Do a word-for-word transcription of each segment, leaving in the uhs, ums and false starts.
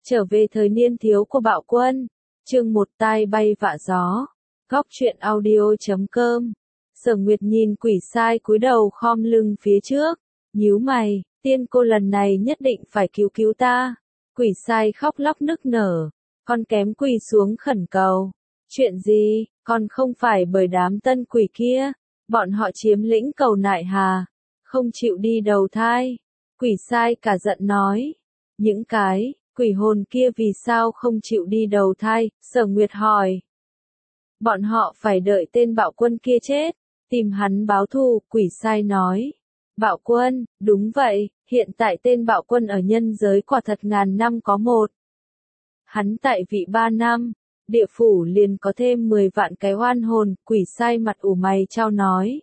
Trở về thời niên thiếu của Bạo Quân, chương một tai bay vạ gió, góc truyện audio chấm com. Sở Nguyệt nhìn quỷ sai cúi đầu khom lưng phía trước, nhíu mày, tiên cô lần này nhất định phải cứu cứu ta. Quỷ sai khóc lóc nức nở, con kém quỳ xuống khẩn cầu. Chuyện gì, còn không phải bởi đám tân quỷ kia, bọn họ chiếm lĩnh cầu Nại Hà, không chịu đi đầu thai. Quỷ sai cả giận nói, những cái quỷ hồn kia vì sao không chịu đi đầu thai? Sở Nguyệt hỏi. Bọn họ phải đợi tên Bạo Quân kia chết, tìm hắn báo thù, quỷ sai nói. Bạo Quân, đúng vậy, hiện tại tên Bạo Quân ở nhân giới quả thật ngàn năm có một. Hắn tại vị ba năm, địa phủ liền có thêm mười vạn cái oan hồn, quỷ sai mặt ủ mày chau nói.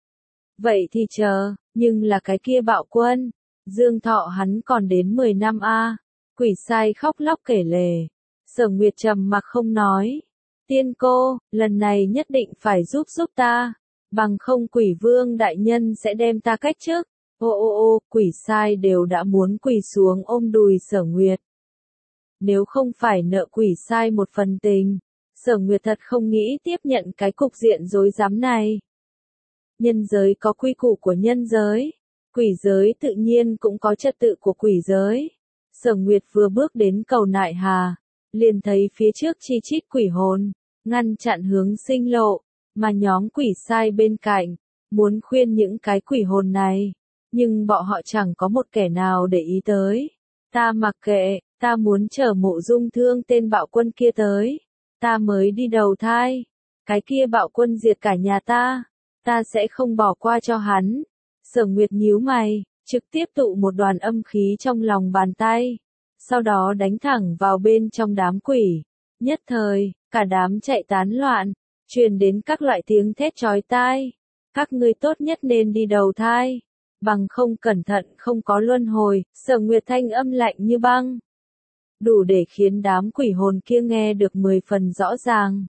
Vậy thì chờ, nhưng là cái kia Bạo Quân, dương thọ hắn còn đến mười năm a. Quỷ sai khóc lóc kể lể. Sở Nguyệt trầm mặc không nói. Tiên cô, lần này nhất định phải giúp giúp ta, bằng không quỷ vương đại nhân sẽ đem ta cách chức. Ô ô ô, quỷ sai đều đã muốn quỳ xuống ôm đùi Sở Nguyệt. Nếu không phải nợ quỷ sai một phần tình, Sở Nguyệt thật không nghĩ tiếp nhận cái cục diện rối rắm này. Nhân giới có quy củ của nhân giới, quỷ giới tự nhiên cũng có trật tự của quỷ giới. Sở Nguyệt vừa bước đến cầu Nại Hà, liền thấy phía trước chi chít quỷ hồn, ngăn chặn hướng sinh lộ, mà nhóm quỷ sai bên cạnh, muốn khuyên những cái quỷ hồn này, nhưng bọn họ chẳng có một kẻ nào để ý tới. Ta mặc kệ, ta muốn chở Mộ Dung Thương tên Bạo Quân kia tới, ta mới đi đầu thai, cái kia Bạo Quân diệt cả nhà ta, ta sẽ không bỏ qua cho hắn. Sở Nguyệt nhíu mày, trực tiếp tụ một đoàn âm khí trong lòng bàn tay, sau đó đánh thẳng vào bên trong đám quỷ. Nhất thời, cả đám chạy tán loạn, truyền đến các loại tiếng thét chói tai. Các ngươi tốt nhất nên đi đầu thai, bằng không cẩn thận không có luân hồi. Sở Nguyệt thanh âm lạnh như băng, đủ để khiến đám quỷ hồn kia nghe được mười phần rõ ràng.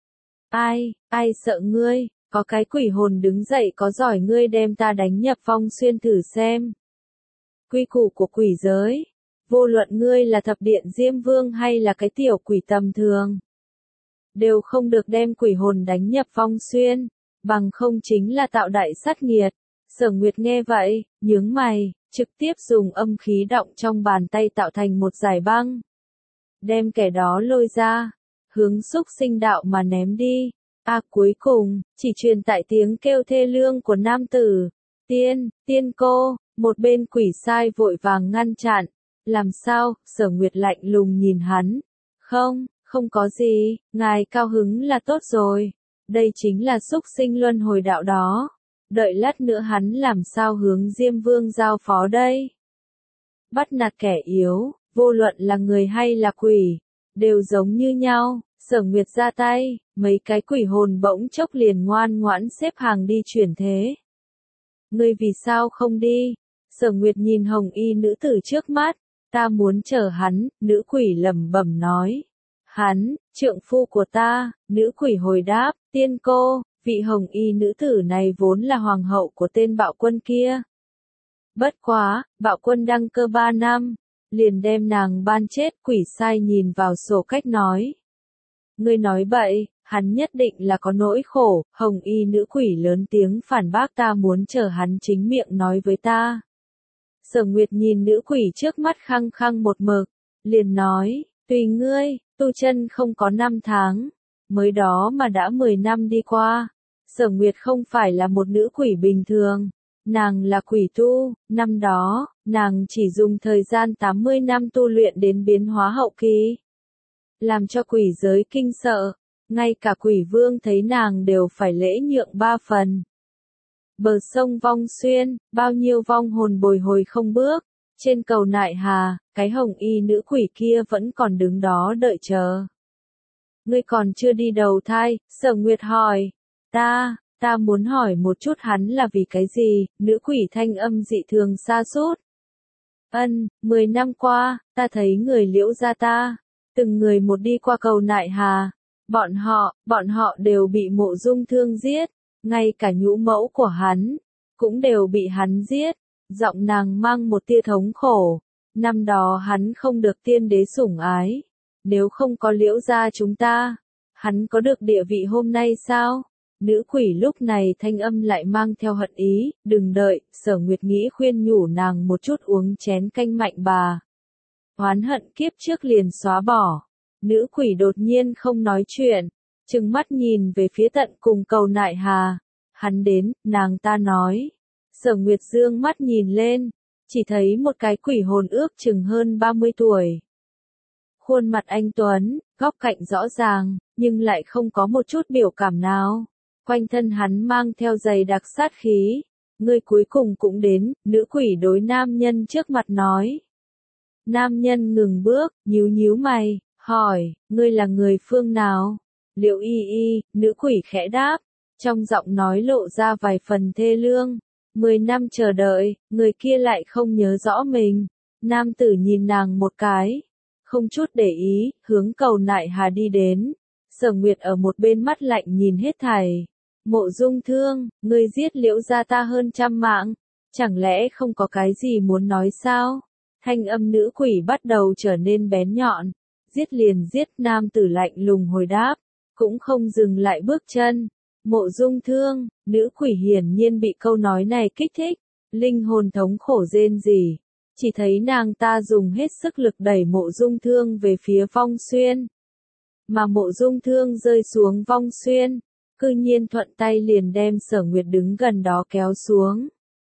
Ai, ai sợ ngươi? Có cái quỷ hồn đứng dậy, có giỏi ngươi đem ta đánh nhập phong xuyên thử xem. Quy củ của quỷ giới, vô luận ngươi là thập điện Diêm Vương hay là cái tiểu quỷ tầm thường, đều không được đem quỷ hồn đánh nhập phong xuyên, bằng không chính là tạo đại sát nghiệt. Sở Nguyệt nghe vậy, nhướng mày, trực tiếp dùng âm khí động trong bàn tay tạo thành một dải băng. Đem kẻ đó lôi ra, hướng xúc sinh đạo mà ném đi. À cuối cùng, chỉ truyền tại tiếng kêu thê lương của nam tử. Tiên, tiên cô, một bên quỷ sai vội vàng ngăn chặn. Làm sao? Sở Nguyệt lạnh lùng nhìn hắn. Không, không có gì, ngài cao hứng là tốt rồi. Đây chính là xúc sinh luân hồi đạo đó. Đợi lát nữa hắn làm sao hướng Diêm Vương giao phó đây? Bắt nạt kẻ yếu, vô luận là người hay là quỷ, đều giống như nhau. Sở Nguyệt ra tay, mấy cái quỷ hồn bỗng chốc liền ngoan ngoãn xếp hàng đi chuyển thế. Ngươi vì sao không đi? Sở Nguyệt nhìn hồng y nữ tử trước mắt, ta muốn chờ hắn, nữ quỷ lẩm bẩm nói. Hắn, trượng phu của ta, nữ quỷ hồi đáp, tiên cô, vị hồng y nữ tử này vốn là hoàng hậu của tên Bạo Quân kia. Bất quá, Bạo Quân đăng cơ ba năm, liền đem nàng ban chết. Quỷ sai nhìn vào sổ cách nói. Ngươi nói bậy, hắn nhất định là có nỗi khổ. Hồng y nữ quỷ lớn tiếng phản bác, ta muốn chờ hắn chính miệng nói với ta. Sở Nguyệt nhìn nữ quỷ trước mắt khăng khăng một mực, liền nói, tùy ngươi, tu chân không có năm tháng, mới đó mà đã mười năm đi qua. Sở Nguyệt không phải là một nữ quỷ bình thường, nàng là quỷ tu, năm đó, nàng chỉ dùng thời gian tám mươi năm tu luyện đến biến hóa hậu kỳ, làm cho quỷ giới kinh sợ, ngay cả quỷ vương thấy nàng đều phải lễ nhượng ba phần. Bờ sông Vong Xuyên, bao nhiêu vong hồn bồi hồi không bước, trên cầu Nại Hà, cái hồng y nữ quỷ kia vẫn còn đứng đó đợi chờ. Ngươi còn chưa đi đầu thai? Sở Nguyệt hỏi. Ta, ta muốn hỏi một chút hắn là vì cái gì? Nữ quỷ thanh âm dị thường xa sút. Ân, mười năm qua, ta thấy người Liễu gia ta, từng người một đi qua cầu Nại Hà, bọn họ, bọn họ đều bị Mộ Dung Thương giết, ngay cả nhũ mẫu của hắn, cũng đều bị hắn giết. Giọng nàng mang một tia thống khổ, Năm đó hắn không được tiên đế sủng ái. Nếu không có Liễu gia chúng ta, hắn có được địa vị hôm nay sao? Nữ quỷ lúc này thanh âm lại mang theo hận ý, đừng đợi, Sở Nguyệt nghĩ khuyên nhủ nàng một chút uống chén canh mạnh bà. Oán hận kiếp trước liền xóa bỏ. Nữ quỷ đột nhiên không nói chuyện, trừng mắt nhìn về phía tận cùng cầu nại hà. Hắn đến, nàng ta nói. Sở Nguyệt dương mắt nhìn lên, chỉ thấy một cái quỷ hồn ước chừng hơn ba mươi tuổi. Khuôn mặt anh tuấn, góc cạnh rõ ràng, nhưng lại không có một chút biểu cảm nào. Quanh thân hắn mang theo dày đặc sát khí. Ngươi cuối cùng cũng đến, nữ quỷ đối nam nhân trước mặt nói. Nam nhân ngừng bước, nhíu nhíu mày, hỏi, ngươi là người phương nào? Liễu y y, nữ quỷ khẽ đáp, trong giọng nói lộ ra vài phần thê lương. Mười năm chờ đợi, người kia lại không nhớ rõ mình. Nam tử nhìn nàng một cái, không chút để ý, hướng cầu nại hà đi đến. Sở Nguyệt ở một bên mắt lạnh nhìn hết thảy. Mộ Dung Thương, ngươi giết Liễu gia ta hơn trăm mạng, chẳng lẽ không có cái gì muốn nói sao? Thanh âm nữ quỷ bắt đầu trở nên bén nhọn. Giết liền giết, nam tử lạnh lùng hồi đáp, cũng không dừng lại bước chân. Mộ Dung Thương, nữ quỷ hiển nhiên bị câu nói này kích thích, linh hồn thống khổ rên rỉ. Chỉ thấy nàng ta dùng hết sức lực đẩy Mộ Dung Thương về phía Vong Xuyên. Mà Mộ Dung Thương rơi xuống Vong Xuyên, cư nhiên thuận tay liền đem Sở Nguyệt đứng gần đó kéo xuống.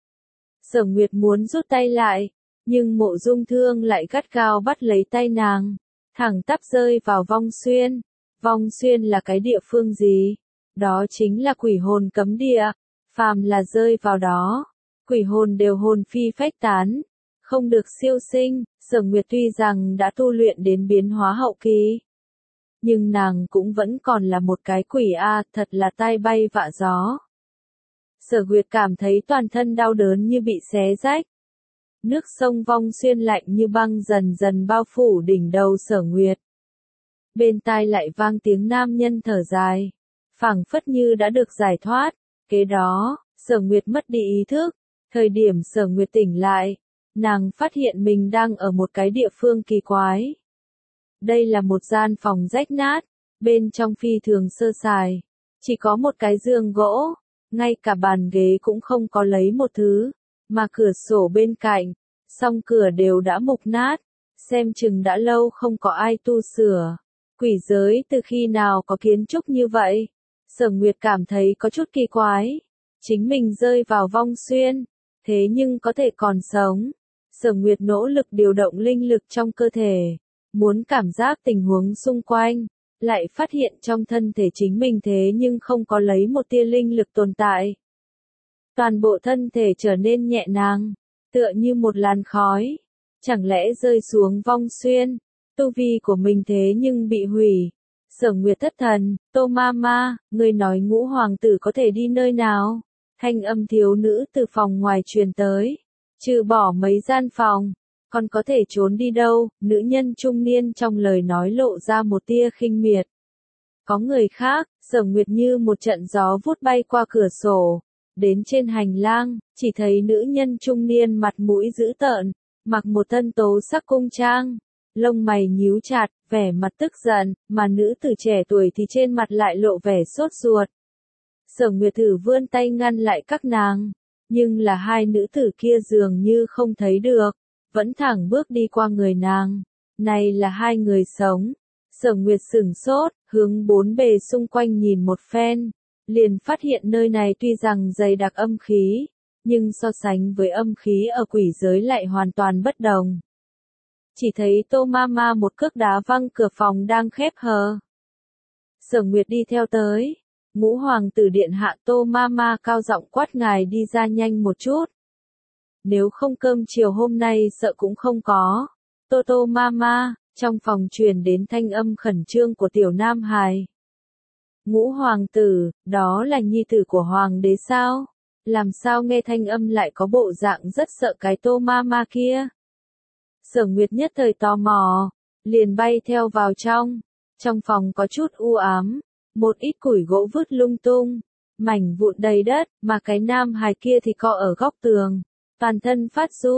Sở Nguyệt muốn rút tay lại, nhưng Mộ Dung Thương lại gắt gao bắt lấy tay nàng, thẳng tắp rơi vào Vong Xuyên. Vong Xuyên là cái địa phương gì? Đó chính là quỷ hồn cấm địa, phàm là rơi vào đó, quỷ hồn đều hồn phi phách tán, không được siêu sinh. Sở Nguyệt tuy rằng đã tu luyện đến biến hóa hậu kỳ, nhưng nàng cũng vẫn còn là một cái quỷ a, thật là tai bay vạ gió. Sở Nguyệt cảm thấy toàn thân đau đớn như bị xé rách. Nước sông Vong Xuyên lạnh như băng dần dần bao phủ đỉnh đầu Sở Nguyệt. Bên tai lại vang tiếng nam nhân thở dài, phảng phất như đã được giải thoát. Kế đó, Sở Nguyệt mất đi ý thức. Thời điểm Sở Nguyệt tỉnh lại, nàng phát hiện mình đang ở một cái địa phương kỳ quái. Đây là một gian phòng rách nát, bên trong phi thường sơ sài, chỉ có một cái giường gỗ, ngay cả bàn ghế cũng không có lấy một thứ, mà cửa sổ bên cạnh, song cửa đều đã mục nát, xem chừng đã lâu không có ai tu sửa. Quỷ giới từ khi nào có kiến trúc như vậy? Sở Nguyệt cảm thấy có chút kỳ quái. Chính mình rơi vào Vong Xuyên, thế nhưng có thể còn sống. Sở Nguyệt nỗ lực điều động linh lực trong cơ thể, muốn cảm giác tình huống xung quanh, lại phát hiện trong thân thể chính mình thế nhưng không có lấy một tia linh lực tồn tại. Toàn bộ thân thể trở nên nhẹ nhàng, tựa như một làn khói. Chẳng lẽ rơi xuống Vong Xuyên, tu vi của mình thế nhưng bị hủy. Sở Nguyệt thất thần, Tô Mama, người nói Ngũ hoàng tử có thể đi nơi nào? Thanh âm thiếu nữ từ phòng ngoài truyền tới. Trừ bỏ mấy gian phòng, còn có thể trốn đi đâu? Nữ nhân trung niên trong lời nói lộ ra một tia khinh miệt. Có người khác. Sở Nguyệt như một trận gió vút bay qua cửa sổ, đến trên hành lang, chỉ thấy nữ nhân trung niên mặt mũi dữ tợn, mặc một thân tố sắc cung trang, lông mày nhíu chặt, vẻ mặt tức giận, mà nữ tử trẻ tuổi thì trên mặt lại lộ vẻ sốt ruột. Sở Nguyệt thử vươn tay ngăn lại các nàng, nhưng là hai nữ tử kia dường như không thấy được, vẫn thẳng bước đi qua người nàng. Này là hai người sống. Sở Nguyệt sửng sốt, hướng bốn bề xung quanh nhìn một phen, liền phát hiện nơi này tuy rằng dày đặc âm khí, nhưng so sánh với âm khí ở quỷ giới lại hoàn toàn bất đồng. Chỉ thấy Tô Mama một cước đá văng cửa phòng đang khép hờ. Sở Nguyệt đi theo tới. Ngũ hoàng tử điện hạ. Tô Mama cao giọng quát, ngài đi ra nhanh một chút. Nếu không cơm chiều hôm nay sợ cũng không có. Tô Tô Mama, trong phòng truyền đến thanh âm khẩn trương của tiểu nam hài. Ngũ hoàng tử, đó là nhi tử của hoàng đế sao? Làm sao nghe thanh âm lại có bộ dạng rất sợ cái Tô Mama kia? Sở Nguyệt nhất thời tò mò, liền bay theo vào trong. Trong phòng có chút u ám, một ít củi gỗ vứt lung tung, mảnh vụn đầy đất, mà cái nam hài kia thì co ở góc tường, toàn thân phát run,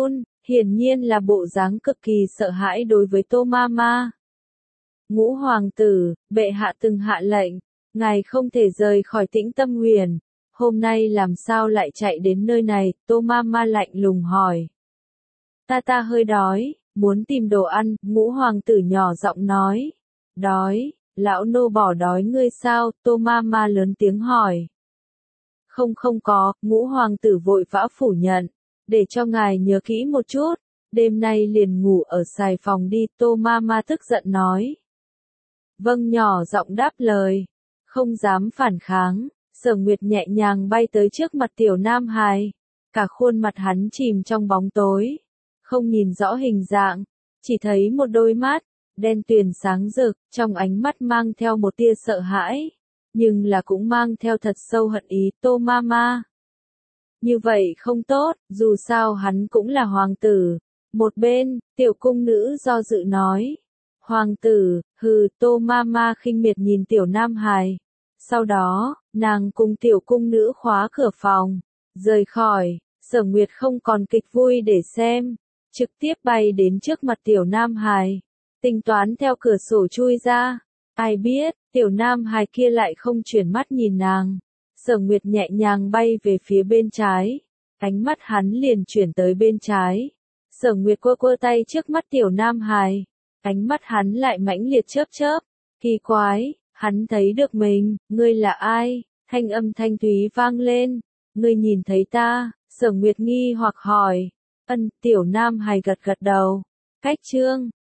hiển nhiên là bộ dáng cực kỳ sợ hãi đối với Tô Mama. Ngũ hoàng tử, bệ hạ từng hạ lệnh, ngài không thể rời khỏi Tĩnh Tâm Huyền, hôm nay làm sao lại chạy đến nơi này, Tô Mama lạnh lùng hỏi. Ta ta hơi đói, muốn tìm đồ ăn, ngũ hoàng tử nhỏ giọng nói. Đói, lão nô bỏ đói ngươi sao, Tô Mama lớn tiếng hỏi. Không không có, ngũ hoàng tử vội vã phủ nhận, để cho ngài nhớ kỹ một chút, đêm nay liền ngủ ở xài phòng đi, Tô Mama tức giận nói. Vâng nhỏ giọng đáp lời, không dám phản kháng, Sở Nguyệt nhẹ nhàng bay tới trước mặt tiểu Nam Hải, cả khuôn mặt hắn chìm trong bóng tối, không nhìn rõ hình dạng, chỉ thấy một đôi mắt, đen tuyền sáng rực, trong ánh mắt mang theo một tia sợ hãi, nhưng là cũng mang theo thật sâu hận ý, Tô Mama. Như vậy không tốt, dù sao hắn cũng là hoàng tử. Một bên, tiểu cung nữ do dự nói. Hoàng tử, hừ, Tô Mama khinh miệt nhìn tiểu Nam Hải. Sau đó, nàng cùng tiểu cung nữ khóa cửa phòng, rời khỏi, Sở Nguyệt không còn kịch vui để xem, trực tiếp bay đến trước mặt tiểu Nam Hải, tính toán theo cửa sổ chui ra. Ai biết, tiểu Nam Hải kia lại không chuyển mắt nhìn nàng. Sở Nguyệt nhẹ nhàng bay về phía bên trái, ánh mắt hắn liền chuyển tới bên trái. Sở Nguyệt quơ quơ tay trước mắt tiểu Nam Hải, ánh mắt hắn lại mãnh liệt chớp chớp. Kỳ quái, hắn thấy được mình, ngươi là ai? Thanh âm thanh thúy vang lên, ngươi nhìn thấy ta? Sở Nguyệt nghi hoặc hỏi. Ân, tiểu Nam Hải gật gật đầu. Cách chương